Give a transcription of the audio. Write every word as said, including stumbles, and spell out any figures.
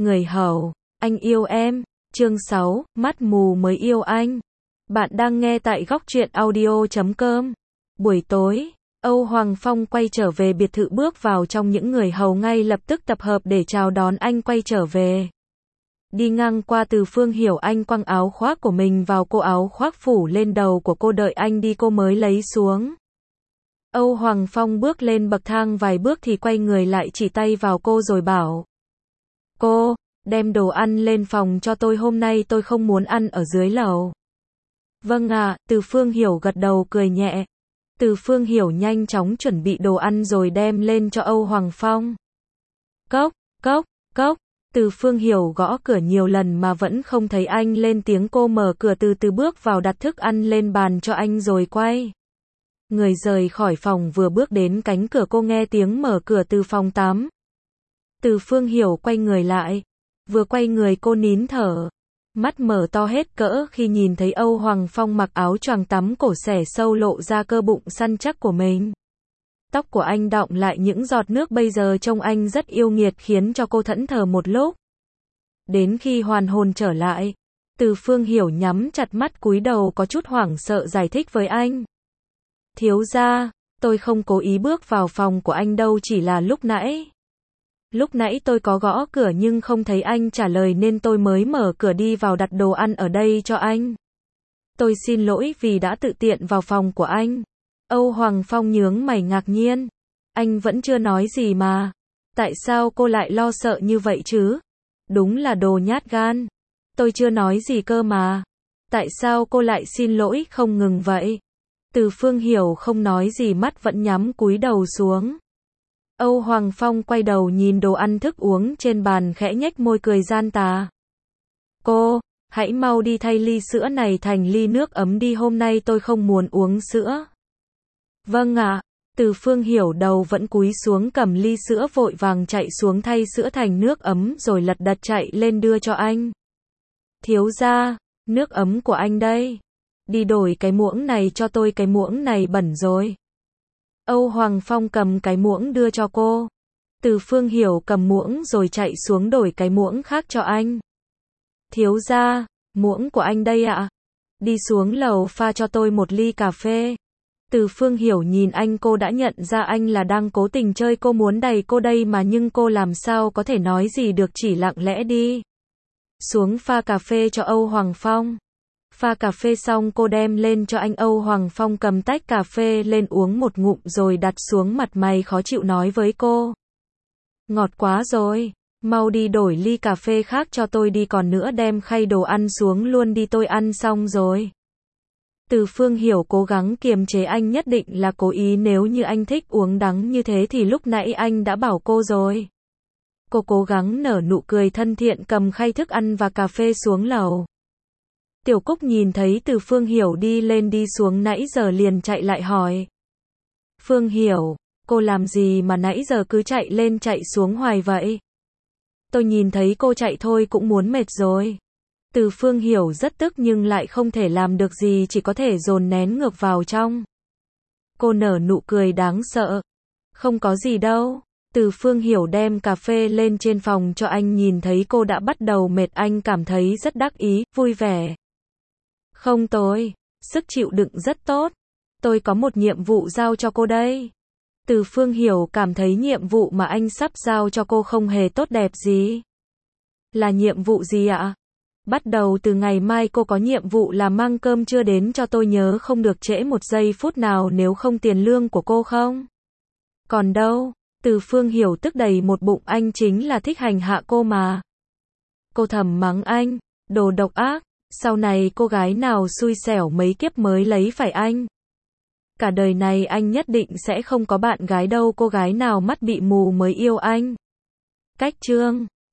Người hầu, anh yêu em. Chương sáu, mắt mù mới yêu anh. Bạn đang nghe tại góc truyện audio chấm com. Buổi tối, Âu Hoàng Phong quay trở về biệt thự, bước vào trong, những người hầu ngay lập tức tập hợp để chào đón anh quay trở về. Đi ngang qua Từ Phương Hiểu, anh quăng áo khoác của mình vào cô, áo khoác phủ lên đầu của cô, đợi anh đi cô mới lấy xuống. Âu Hoàng Phong bước lên bậc thang vài bước thì quay người lại, chỉ tay vào cô rồi bảo: Cô, đem đồ ăn lên phòng cho tôi, hôm nay tôi không muốn ăn ở dưới lầu. Vâng ạ, Từ Phương Hiểu gật đầu cười nhẹ. Từ Phương Hiểu nhanh chóng chuẩn bị đồ ăn rồi đem lên cho Âu Hoàng Phong. Cốc, cốc, cốc. Từ Phương Hiểu gõ cửa nhiều lần mà vẫn không thấy anh lên tiếng, cô mở cửa từ từ bước vào, đặt thức ăn lên bàn cho anh rồi quay người rời khỏi phòng. Vừa bước đến cánh cửa, cô nghe tiếng mở cửa từ phòng tắm. Từ Phương Hiểu quay người lại. Vừa quay người cô nín thở, mắt mở to hết cỡ khi nhìn thấy Âu Hoàng Phong mặc áo choàng tắm cổ xẻ sâu, lộ ra cơ bụng săn chắc của mình. Tóc của anh đọng lại những giọt nước, bây giờ trông anh rất yêu nghiệt, khiến cho cô thẫn thờ một lúc. Đến khi hoàn hồn trở lại, Từ Phương Hiểu nhắm chặt mắt cúi đầu, có chút hoảng sợ giải thích với anh. Thiếu gia, tôi không cố ý bước vào phòng của anh đâu, chỉ là lúc nãy. Lúc nãy tôi có gõ cửa nhưng không thấy anh trả lời nên tôi mới mở cửa đi vào, đặt đồ ăn ở đây cho anh. Tôi xin lỗi vì đã tự tiện vào phòng của anh. Âu Hoàng Phong nhướng mày ngạc nhiên. Anh vẫn chưa nói gì mà. Tại sao cô lại lo sợ như vậy chứ? Đúng là đồ nhát gan. Tôi chưa nói gì cơ mà. Tại sao cô lại xin lỗi không ngừng vậy? Từ Phương Hiểu không nói gì, mắt vẫn nhắm cúi đầu xuống. Âu Hoàng Phong quay đầu nhìn đồ ăn thức uống trên bàn, khẽ nhếch môi cười gian tà. Cô, hãy mau đi thay ly sữa này thành ly nước ấm đi, hôm nay tôi không muốn uống sữa. Vâng ạ. Từ Phương Hiểu đầu vẫn cúi xuống, cầm ly sữa vội vàng chạy xuống thay sữa thành nước ấm rồi lật đật chạy lên đưa cho anh. Thiếu gia, nước ấm của anh đây. Đi đổi cái muỗng này cho tôi, cái muỗng này bẩn rồi. Âu Hoàng Phong cầm cái muỗng đưa cho cô. Từ Phương Hiểu cầm muỗng rồi chạy xuống đổi cái muỗng khác cho anh. Thiếu gia, muỗng của anh đây ạ. Đi xuống lầu pha cho tôi một ly cà phê. Từ Phương Hiểu nhìn anh, cô đã nhận ra anh là đang cố tình chơi cô, muốn đày cô đây mà, nhưng cô làm sao có thể nói gì được, chỉ lặng lẽ đi xuống pha cà phê cho Âu Hoàng Phong. Pha cà phê xong cô đem lên cho anh. Âu Hoàng Phong cầm tách cà phê lên uống một ngụm rồi đặt xuống, mặt mày khó chịu nói với cô. Ngọt quá rồi, mau đi đổi ly cà phê khác cho tôi đi, còn nữa đem khay đồ ăn xuống luôn đi, tôi ăn xong rồi. Từ Phương Hiểu cố gắng kiềm chế, anh nhất định là cố ý, nếu như anh thích uống đắng như thế thì lúc nãy anh đã bảo cô rồi. Cô cố gắng nở nụ cười thân thiện, cầm khay thức ăn và cà phê xuống lầu. Tiểu Cúc nhìn thấy Từ Phương Hiểu đi lên đi xuống nãy giờ liền chạy lại hỏi. Phương Hiểu, cô làm gì mà nãy giờ cứ chạy lên chạy xuống hoài vậy? Tôi nhìn thấy cô chạy thôi cũng muốn mệt rồi. Từ Phương Hiểu rất tức nhưng lại không thể làm được gì, chỉ có thể dồn nén ngược vào trong. Cô nở nụ cười đáng sợ. Không có gì đâu. Từ Phương Hiểu đem cà phê lên trên phòng cho anh, nhìn thấy cô đã bắt đầu mệt, anh cảm thấy rất đắc ý, vui vẻ. Không, tôi, sức chịu đựng rất tốt. Tôi có một nhiệm vụ giao cho cô đây. Từ Phương Hiểu cảm thấy nhiệm vụ mà anh sắp giao cho cô không hề tốt đẹp gì. Là nhiệm vụ gì ạ? Bắt đầu từ ngày mai cô có nhiệm vụ là mang cơm trưa đến cho tôi, nhớ không được trễ một giây phút nào, nếu không tiền lương của cô không còn đâu. Từ Phương Hiểu tức đầy một bụng, anh chính là thích hành hạ cô mà. Cô thầm mắng anh, đồ độc ác, sau này cô gái nào xui xẻo mấy kiếp mới lấy phải anh. Cả đời này anh nhất định sẽ không có bạn gái đâu, cô gái nào mắt bị mù mới yêu anh. Cách chương